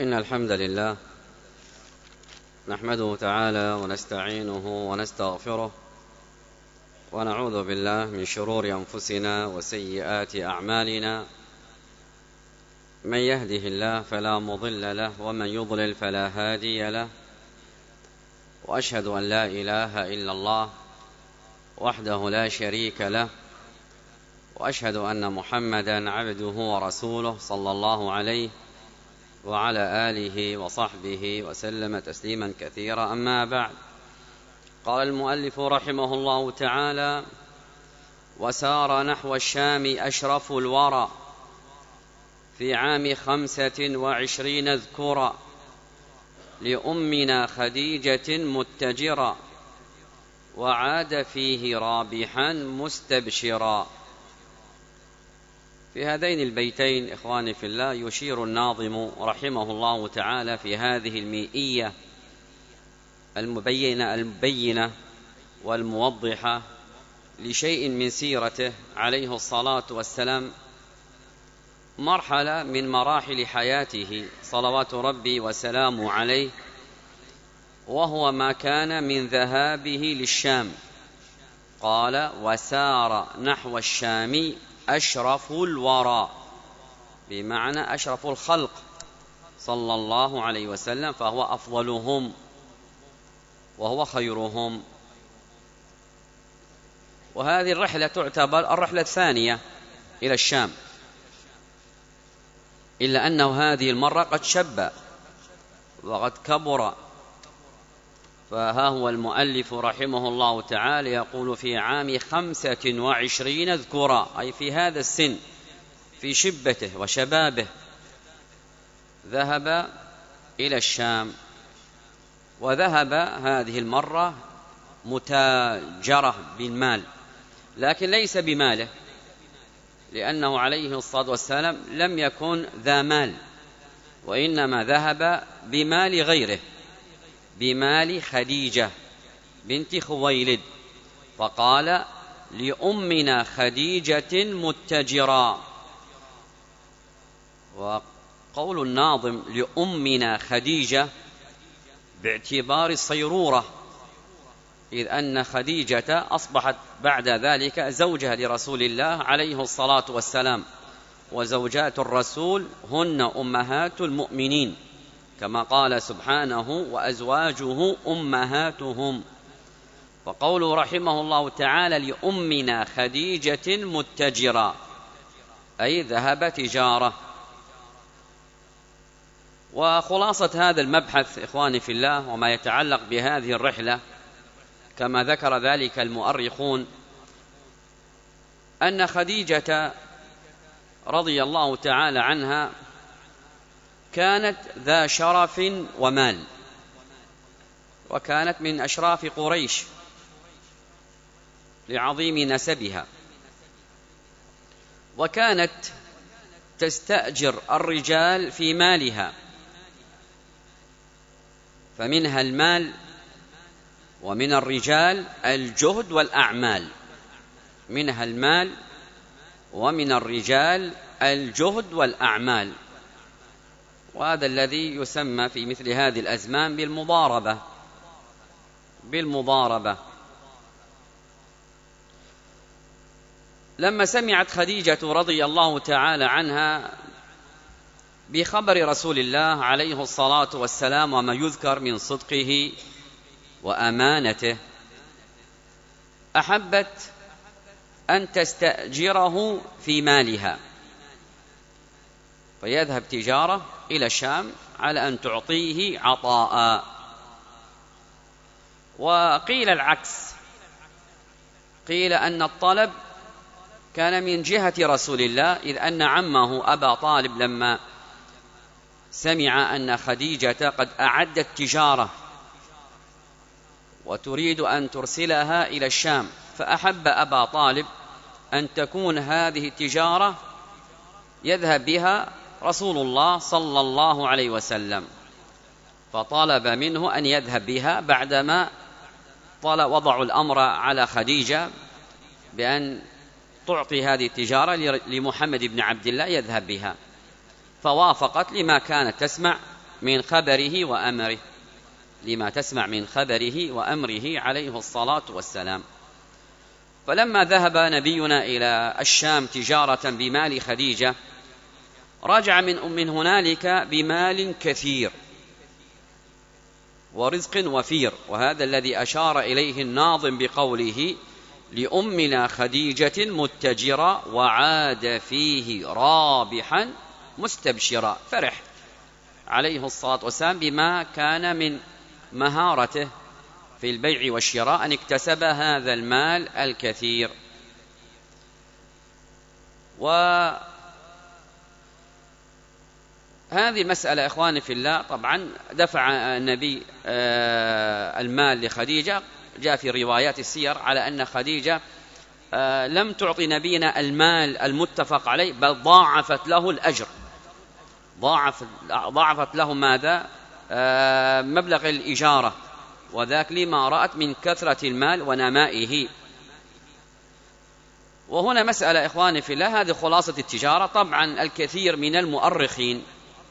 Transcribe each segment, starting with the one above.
إن الحمد لله نحمده تعالى ونستعينه ونستغفره ونعوذ بالله من شرور أنفسنا وسيئات أعمالنا. من يهده الله فلا مضل له ومن يضلل فلا هادي له، وأشهد أن لا إله إلا الله وحده لا شريك له، وأشهد أن محمدا عبده ورسوله صلى الله عليه وعلى آله وصحبه وسلم تسليما كثيرا. أما بعد، قال المؤلف رحمه الله تعالى: وسار نحو الشام أشرف الورى في عام 25 اذكرا، لأمنا خديجة متجرا، وعاد فيه رابحا مستبشرا. في هذين البيتين إخواني في الله يشير الناظم رحمه الله تعالى في هذه المئية المبينة والموضحة لشيء من سيرته عليه الصلاة والسلام، مرحلة من مراحل حياته صلوات ربي وسلامه عليه، وهو ما كان من ذهابه للشام. قال: وسار نحو الشام أشرف الورى، بمعنى أشرف الخلق صلى الله عليه وسلم، فهو أفضلهم وهو خيرهم. وهذه الرحلة تعتبر الرحلة الثانية إلى الشام، إلا أنه هذه المرة قد شب وقد كبر. فها هو المؤلف رحمه الله تعالى يقول: في عام 25 اذكرا، أي في هذا السن، في شبته وشبابه، ذهب إلى الشام. وذهب هذه المرة متاجرة بالمال، لكن ليس بماله، لأنه عليه الصلاة والسلام لم يكن ذا مال، وإنما ذهب بمال غيره، بمال خديجة بنت خويلد. فقال: لأمنا خديجة متجرا. وقول الناظم لأمنا خديجة باعتبار الصيرورة، إذ أن خديجة أصبحت بعد ذلك زوجها لرسول الله عليه الصلاة والسلام، وزوجات الرسول هن أمهات المؤمنين، كما قال سبحانه: وأزواجه أمهاتهم. فقوله رحمه الله تعالى: لأمنا خديجة متجرا، أي ذهب تجارة. وخلاصة هذا المبحث إخواني في الله وما يتعلق بهذه الرحلة، كما ذكر ذلك المؤرخون، أن خديجة رضي الله تعالى عنها كانت ذا شرف ومال، وكانت من أشراف قريش لعظيم نسبها، وكانت تستأجر الرجال في مالها، فمنها المال، ومن الرجال الجهد والأعمال. منها المال ومن الرجال الجهد والأعمال، وهذا الذي يسمى في مثل هذه الأزمان بالمضاربة. لما سمعت خديجة رضي الله تعالى عنها بخبر رسول الله عليه الصلاة والسلام وما يذكر من صدقه وأمانته، أحبت أن تستأجره في مالها، فيذهب تجارة إلى الشام على أن تعطيه عطاء. وقيل العكس، قيل أن الطلب كان من جهة رسول الله، إذ أن عمه أبا طالب لما سمع أن خديجة قد أعدت تجارة وتريد أن ترسلها إلى الشام، فأحب أبا طالب أن تكون هذه التجارة يذهب بها رسول الله صلى الله عليه وسلم، فطلب منه أن يذهب بها بعدما وضعوا الأمر على خديجة بأن تعطي هذه التجارة لمحمد بن عبد الله يذهب بها، فوافقت لما كانت تسمع من خبره وأمره، لما تسمع من خبره وأمره عليه الصلاة والسلام. فلما ذهب نبينا إلى الشام تجارة بمال خديجة رجع من هنالك بمال كثير ورزق وفير، وهذا الذي أشار إليه الناظم بقوله: لأمنا خديجة متجرا وعاد فيه رابحا مستبشرا. فرح عليه الصلاة والسلام بما كان من مهارته في البيع والشراء أن اكتسب هذا المال الكثير. وهذه المسألة إخواني في الله، طبعا دفع النبي المال لخديجة. جاء في روايات السير على أن خديجة لم تعطي نبينا المال المتفق عليه، بل ضاعفت له الأجر، ضاعفت له ماذا؟ مبلغ الإجارة، وذاك لما رأت من كثرة المال ونمائه. وهنا مسألة إخواني في الله، هذه خلاصة التجارة. طبعا الكثير من المؤرخين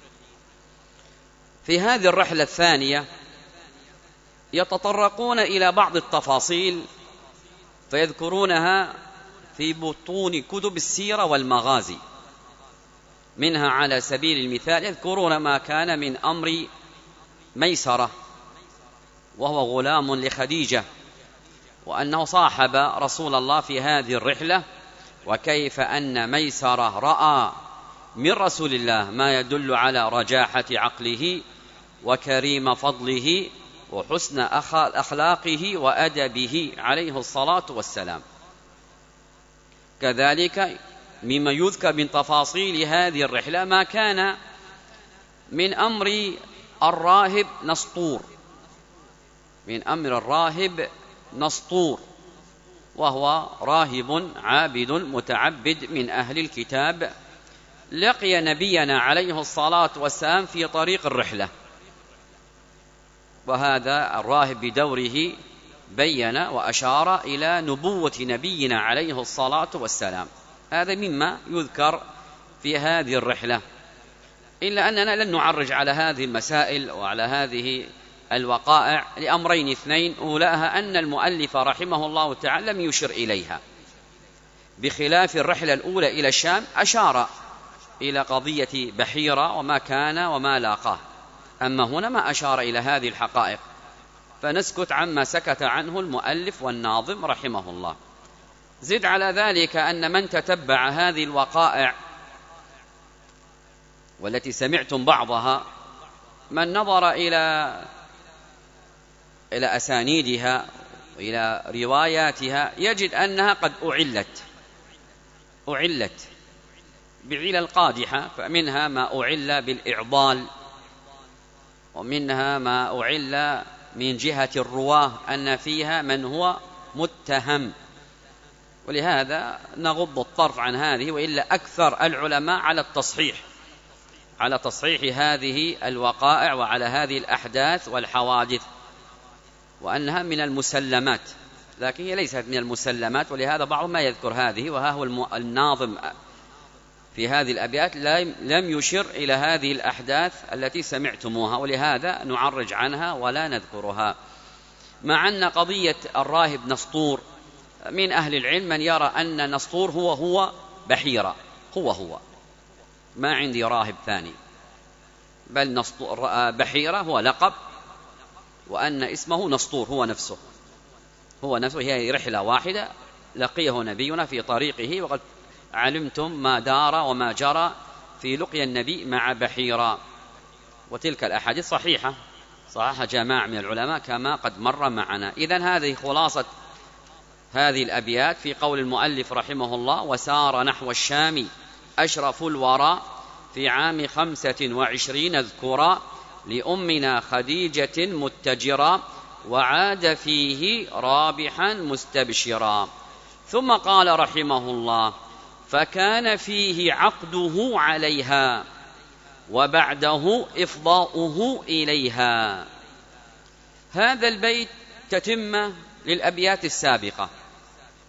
في هذه الرحلة الثانية يتطرقون إلى بعض التفاصيل فيذكرونها في بطون كتب السيرة والمغازي. منها على سبيل المثال يذكرون ما كان من أمر ميسرة، وهو غلام لخديجة، وأنه صاحب رسول الله في هذه الرحلة، وكيف أن ميسرة رأى من رسول الله ما يدل على رجاحة عقله وكريم فضله وحسن أخلاقه وأدبه عليه الصلاة والسلام. كذلك مما يذكر من تفاصيل هذه الرحلة ما كان من أمر الراهب نسطور، من أمر الراهب نسطور، وهو راهب عابد متعبد من أهل الكتاب، لقي نبينا عليه الصلاة والسلام في طريق الرحلة. وهذا الراهب بدوره بين وأشار إلى نبوة نبينا عليه الصلاة والسلام. هذا مما يذكر في هذه الرحلة، إلا أننا لن نعرج على هذه المسائل وعلى هذه الوقائع لأمرين اثنين: أولاها أن المؤلف رحمه الله تعالى لم يشر إليها، بخلاف الرحلة الأولى إلى الشام أشار إلى قضية بحيرة وما كان وما لاقاه. أما هنا ما أشار إلى هذه الحقائق، فنسكت عما سكت عنه المؤلف والناظم رحمه الله. زد على ذلك أن من تتبع هذه الوقائع والتي سمعتم بعضها، من نظر إلى أسانيدها وإلى رواياتها يجد أنها قد أعلت بعلل قادحة. فمنها ما أعل بالإعضال، ومنها ما أعل من جهة الرواه أن فيها من هو متهم، ولهذا نغض الطرف عن هذه. وإلا أكثر العلماء على تصحيح هذه الوقائع وعلى هذه الأحداث والحوادث، وأنها من المسلمات، لكن هي ليست من المسلمات. ولهذا بعض ما يذكر هذه، وها هو الناظم في هذه الأبيات لم يشر إلى هذه الأحداث التي سمعتموها، ولهذا نعرج عنها ولا نذكرها. مع أن قضية الراهب نسطور من أهل العلم من يرى أن نسطور هو بحيرة، هو ما عندي راهب ثاني، بل بحيرة هو لقب، وأن اسمه نسطور هو نفسه. هي رحلة واحدة لقيه نبينا في طريقه، وقد علمتم ما دار وما جرى في لقي النبي مع بحيرة. وتلك الأحاديث صحيحة جماعة من العلماء كما قد مر معنا. إذن هذه خلاصة هذه الأبيات في قول المؤلف رحمه الله: وسار نحو الشام أشرف الورى في عام 25 اذكرا لأمنا خديجة متجرا وعاد فيه رابحا مستبشرا. ثم قال رحمه الله: فكان فيه عقده عليها وبعده إفضاؤه إليها. هذا البيت تتمة للأبيات السابقة،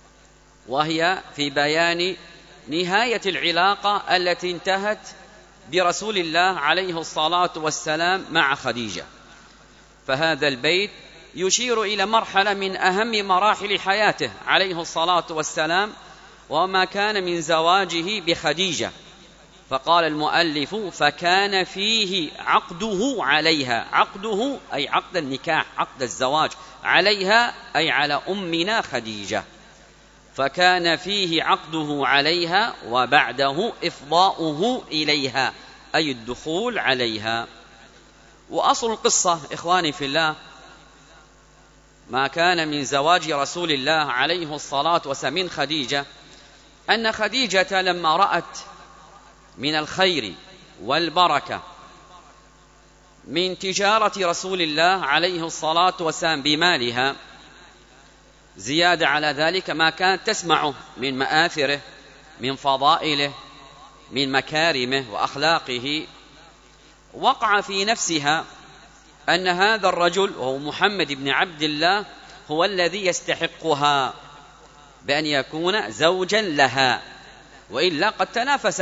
وهي في بيان نهاية العلاقة التي انتهت برسول الله عليه الصلاة والسلام مع خديجة. فهذا البيت يشير إلى مرحلة من أهم مراحل حياته عليه الصلاة والسلام، وما كان من زواجه بخديجة. فقال المؤلف: فكان فيه عقده عليها. عقده أي عقد النكاح، عقد الزواج، عليها أي على أمنا خديجة. فكان فيه عقده عليها وبعده إفضاؤه إليها أي الدخول عليها. وأصل القصة إخواني في الله ما كان من زواج رسول الله عليه الصلاة والسلام من خديجة، أن خديجة لما رأت من الخير والبركة من تجارة رسول الله عليه الصلاة والسلام بمالها، زيادة على ذلك ما كانت تسمعه من مآثره، من فضائله، من مكارمه وأخلاقه، وقع في نفسها أن هذا الرجل وهو محمد بن عبد الله هو الذي يستحقها بأن يكون زوجا لها، وإلا قد تنافس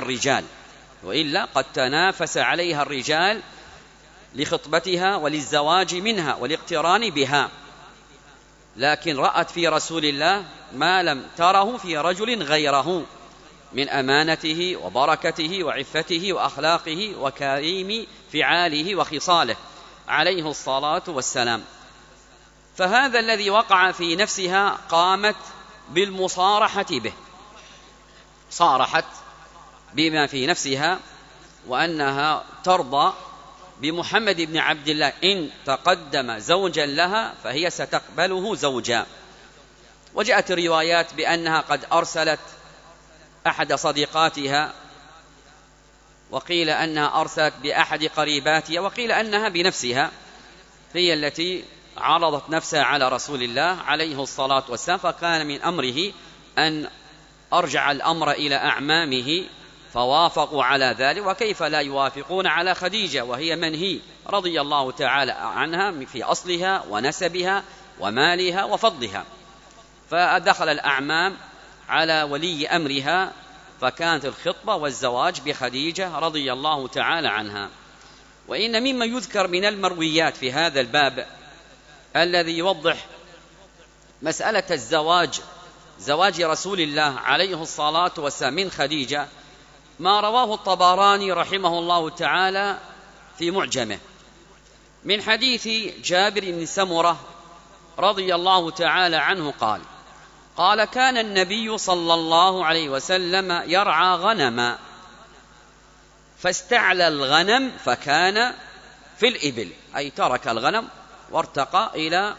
عليها الرجال لخطبتها وللزواج منها والاقتران بها. لكن رأت في رسول الله ما لم تره في رجل غيره من أمانته وبركته وعفته وأخلاقه وكريم فعاله وخصاله عليه الصلاة والسلام. فهذا الذي وقع في نفسها قامت بالمصارحة به، صارحت بما في نفسها وأنها ترضى بمحمد بن عبد الله إن تقدم زوجا لها فهي ستقبله زوجا. وجاءت الروايات بأنها قد أرسلت أحد صديقاتها، وقيل أنها أرسلت بأحد قريباتها، وقيل أنها بنفسها هي التي عرضت نفسها على رسول الله عليه الصلاة والسلام. فكان من أمره أن أرجع الأمر إلى أعمامه فوافقوا على ذلك، وكيف لا يوافقون على خديجة وهي من هي رضي الله تعالى عنها في أصلها ونسبها ومالها وفضلها. فدخل الأعمام على ولي أمرها، فكانت الخطبة والزواج بخديجة رضي الله تعالى عنها. وإن مما يذكر من المرويات في هذا الباب الذي يوضح مسألة زواج رسول الله عليه الصلاة والسلام من خديجة ما رواه الطبراني رحمه الله تعالى في معجمه من حديث جابر بن سمرة رضي الله تعالى عنه قال: كان النبي صلى الله عليه وسلم يرعى غنما فاستعلى الغنم فكان في الإبل، أي ترك الغنم وارتقى إلى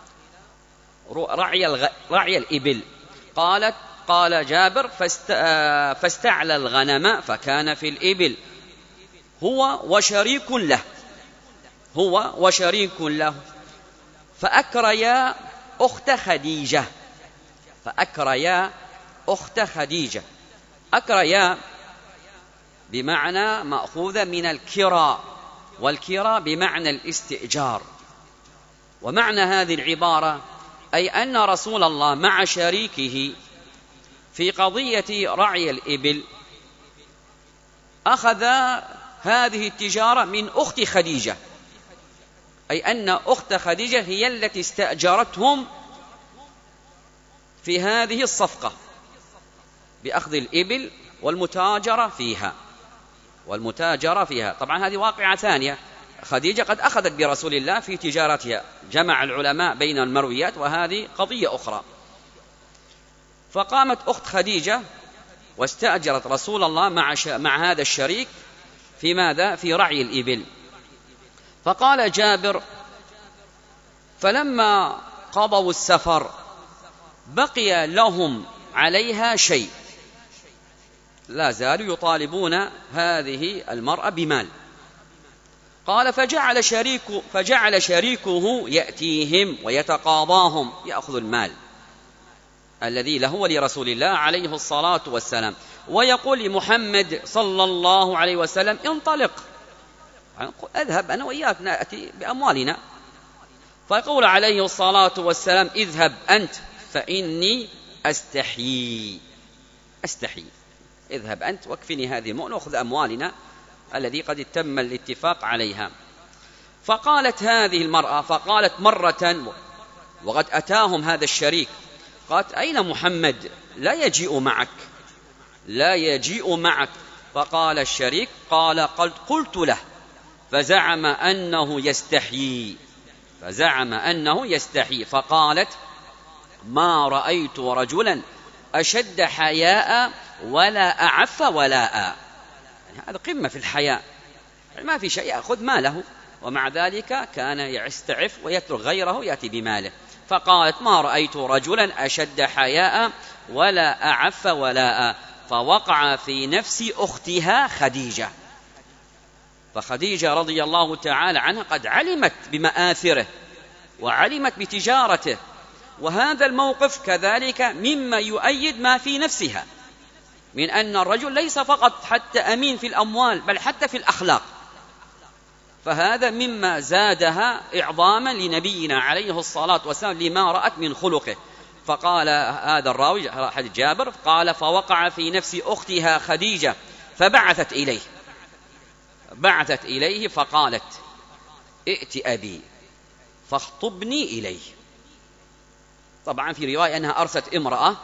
رعي الإبل. قال جابر: فاستعلى الغنم فكان في الإبل هو وشريك له فأكريا أخت خديجة. أكريا بمعنى مأخوذة من الكرى، والكرى بمعنى الاستئجار. ومعنى هذه العبارة أي أن رسول الله مع شريكه في قضية رعي الإبل أخذ هذه التجارة من أخت خديجة، أي أن أخت خديجة هي التي استأجرتهم في هذه الصفقة بأخذ الإبل والمتاجرة فيها. طبعا هذه واقعة ثانية، خديجة قد أخذت برسول الله في تجارتها، جمع العلماء بين المرويات، وهذه قضية أخرى. فقامت أخت خديجة واستأجرت رسول الله مع هذا الشريك في ماذا؟ في رعي الإبل. فقال جابر: فلما قضوا السفر بقي لهم عليها شيء، لا زالوا يطالبون هذه المرأة بمال. قال: فجعل شريكه يأتيهم ويتقاضاهم، يأخذ المال الذي له ولرسول الله عليه الصلاة والسلام، ويقول لمحمد صلى الله عليه وسلم: انطلق، اذهب أنا وإياك نأتي بأموالنا. فيقول عليه الصلاة والسلام: اذهب أنت فإني أستحيي، اذهب أنت واكفني هذه المؤنة وأخذ أموالنا الذي قد تم الاتفاق عليها. فقالت هذه المرأة، فقالت مرة وقد أتاهم هذا الشريك، قالت أين محمد؟ لا يجيء معك، لا يجيء معك. فقال الشريك قال قد قلت له فزعم أنه يستحيي، فزعم أنه يستحيي. فقالت ما رأيت رجلا أشد حياء ولا أعف ولاء. يعني هذا قمة في الحياء، يعني ما في شيء يأخذ ماله، ومع ذلك كان يستعف ويترك غيره يأتي بماله. فقالت ما رأيت رجلا أشد حياء ولا أعف ولاء. فوقع في نفس أختها خديجة، فخديجة رضي الله تعالى عنها قد علمت بمآثره وعلمت بتجارته، وهذا الموقف كذلك مما يؤيد ما في نفسها من أن الرجل ليس فقط حتى أمين في الأموال بل حتى في الأخلاق، فهذا مما زادها إعظاما لنبينا عليه الصلاة والسلام لما رأت من خلقه. فقال هذا الراوي حديث جابر قال فوقع في نفس أختها خديجة فبعثت إليه، بعثت إليه فقالت ائت أبي فاخطبني إليه. طبعا في رواية أنها أرسلت امرأة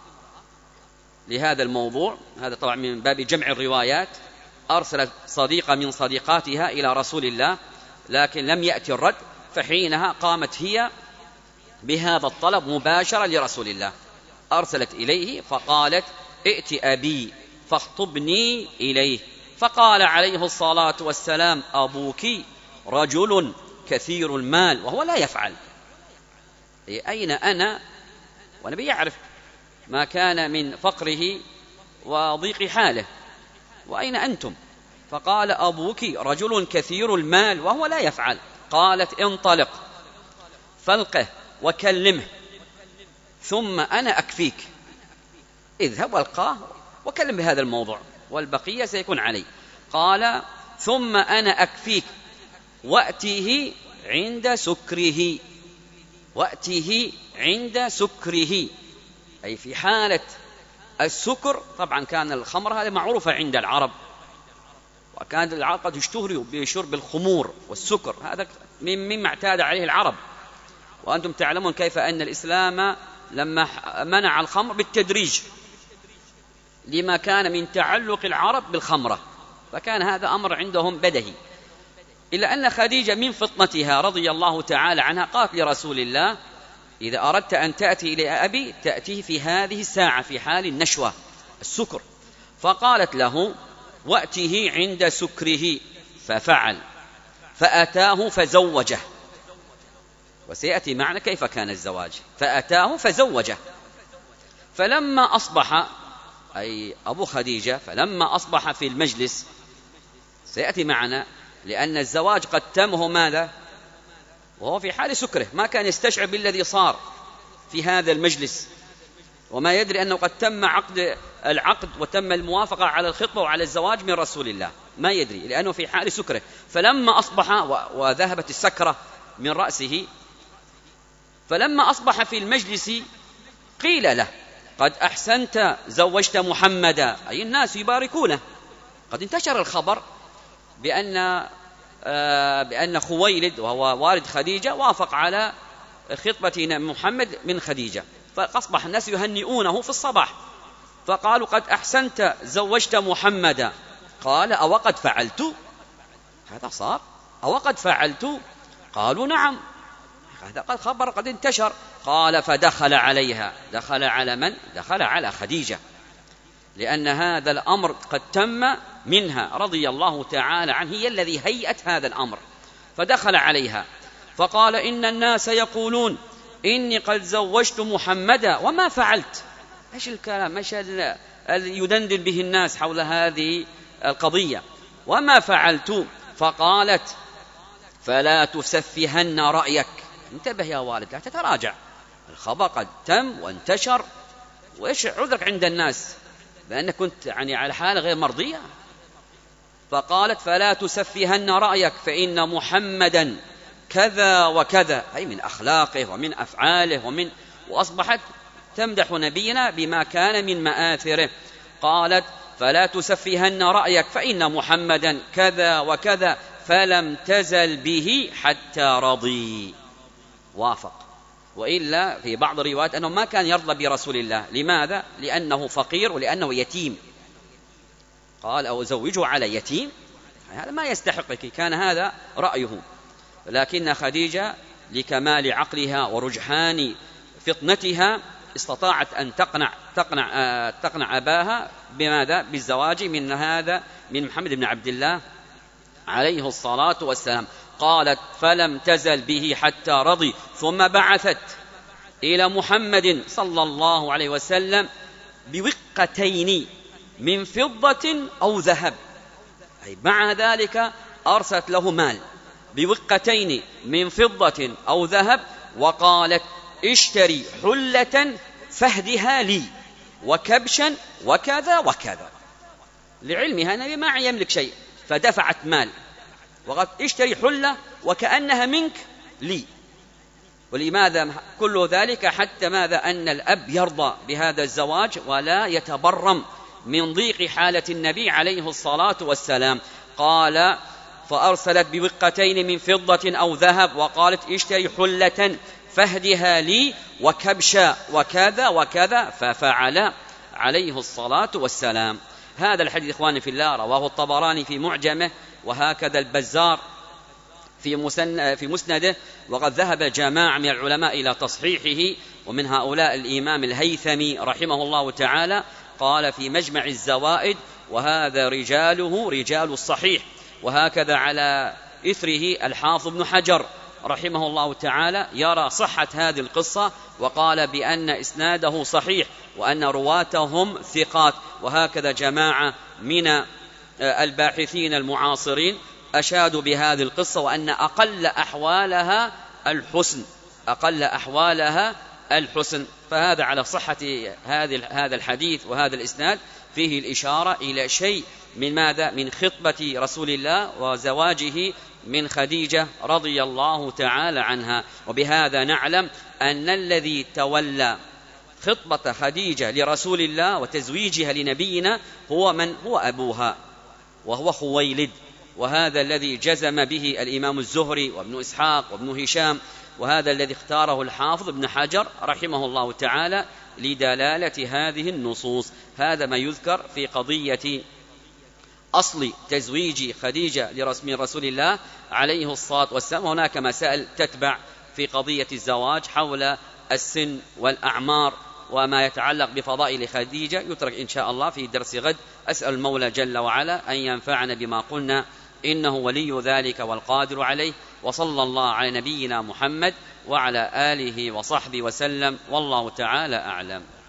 لهذا الموضوع، هذا طبعا من باب جمع الروايات، أرسلت صديقة من صديقاتها إلى رسول الله لكن لم يأتي الرد، فحينها قامت هي بهذا الطلب مباشرة لرسول الله، أرسلت إليه فقالت ائت أبي فاخطبني إليه. فقال عليه الصلاة والسلام أبوك رجل كثير المال وهو لا يفعل. أين أنا والنبي يعرف ما كان من فقره وضيق حاله، وأين أنتم؟ فقال أبوك رجل كثير المال وهو لا يفعل. قالت انطلق فالقه وكلمه ثم أنا أكفيك، اذهب والقاه وكلم بهذا الموضوع والبقية سيكون علي. قال ثم أنا أكفيك وأتيه عند سكره، وأتيه عند سكره، أي في حالة السكر. طبعا كان الخمر هذه معروفة عند العرب، وكانت العرب قد اشتهروا بشرب الخمور والسكر، هذا مما اعتاد عليه العرب. وأنتم تعلمون كيف أن الإسلام لما منع الخمر بالتدريج لما كان من تعلق العرب بالخمرة، فكان هذا أمر عندهم بدهي. إلا أن خديجة من فطنتها رضي الله تعالى عنها قالت لرسول الله إذا أردت أن تأتي إلى أبي تأتيه في هذه الساعة في حال النشوة السكر. فقالت له وأتيه عند سكره، ففعل فأتاه فزوجه، وسيأتي معنا كيف كان الزواج. فأتاه فزوجه، فلما أصبح أي أبو خديجة فلما أصبح في المجلس سيأتي معنا، لأن الزواج قد تمه ماذا وهو في حال سكره، ما كان يستشعر بالذي صار في هذا المجلس، وما يدري أنه قد تم العقد وتم الموافقة على الخطبة وعلى الزواج من رسول الله، ما يدري لأنه في حال سكره. فلما أصبح وذهبت السكرة من رأسه، فلما أصبح في المجلس قيل له قد أحسنت زوجت محمدا، أي الناس يباركونه، قد انتشر الخبر بأن خويلد وهو والد خديجة وافق على خطبة محمد من خديجة، فأصبح الناس يهنئونه في الصباح. فقالوا قد أحسنت زوجت محمدا. قال أو قد فعلت؟ هذا صار أو قد فعلت؟ قالوا نعم، هذا قد خبر قد انتشر. قال فدخل عليها، دخل على من؟ دخل على خديجة، لأن هذا الأمر قد تم منها رضي الله تعالى عنها، هي الذي هيأت هذا الأمر. فدخل عليها فقال إن الناس يقولون إني قد زوجت محمدا وما فعلت. إيش الكلام، إيش يدندن به الناس حول هذه القضية، وما فعلت. فقالت فلا تسفهن رأيك، انتبه يا والد لا تتراجع، الخبر قد تم وانتشر، وإيش عذرك عند الناس بأنك كنت يعني على حالة غير مرضية. فقالت فلا تسفهن رأيك فإن محمدا كذا وكذا، أي من أخلاقه ومن وأصبحت تمدح نبينا بما كان من مآثره. قالت فلا تسفهن رأيك فإن محمدا كذا وكذا، فلم تزل به حتى رضي. وافق. وإلا في بعض الروايات أنه ما كان يرضى برسول الله. لماذا؟ لأنه فقير ولأنه يتيم. قال أو زوجه على يتيم، هذا ما يستحقك، كان هذا رأيه. لكن خديجة لكمال عقلها ورجحان فطنتها استطاعت أن تقنع أباها بماذا؟ بالزواج من محمد بن عبد الله عليه الصلاة والسلام. قالت فلم تزل به حتى رضي، ثم بعثت إلى محمد صلى الله عليه وسلم بوقتين من فضة أو ذهب، أي مع ذلك أرسلت له مال بوقتين من فضة أو ذهب، وقالت اشتري حلة فهدها لي وكبشا وكذا وكذا، لعلمها أنه ما يملك شيء، فدفعت مال وقالت اشتري حلة وكأنها منك لي. ولماذا كل ذلك؟ حتى ماذا؟ أن الأب يرضى بهذا الزواج ولا يتبرم من ضيق حالة النبي عليه الصلاة والسلام. قال فأرسلت بوقتين من فضة أو ذهب، وقالت اشتري حلة فهدها لي وكبشا وكذا وكذا، ففعل عليه الصلاة والسلام. هذا الحديث إخواني في الله رواه الطبراني في معجمه، وهكذا البزار في مسنده، وقد ذهب جماعة من العلماء إلى تصحيحه، ومن هؤلاء الإمام الهيثمي رحمه الله تعالى قال في مجمع الزوائد وهذا رجاله رجال الصحيح. وهكذا على إثره الحافظ ابن حجر رحمه الله تعالى يرى صحة هذه القصة، وقال بأن إسناده صحيح وأن رواتهم ثقات. وهكذا جماعة من الباحثين المعاصرين أشادوا بهذه القصة، وأن أقل أحوالها الحسن. فهذا على صحة هذا الحديث وهذا الإسناد فيه الإشارة إلى شيء من ماذا؟ من خطبة رسول الله وزواجه من خديجة رضي الله تعالى عنها. وبهذا نعلم أن الذي تولى خطبة خديجة لرسول الله وتزويجها لنبينا هو أبوها، وهو خويلد. وهذا الذي جزم به الإمام الزهري وابن إسحاق وابن هشام، وهذا الذي اختاره الحافظ ابن حجر رحمه الله تعالى لدلالة هذه النصوص. هذا ما يذكر في قضية أصل تزويج خديجة من رسول الله عليه الصلاة والسلام. هناك مسائل تتبع في قضية الزواج حول السن والأعمار وما يتعلق بفضائل خديجة، يترك إن شاء الله في درس غد. أسأل المولى جل وعلا أن ينفعنا بما قلنا، إنه ولي ذلك والقادر عليه. وصلى الله على نبينا محمد وعلى آله وصحبه وسلم، والله تعالى أعلم.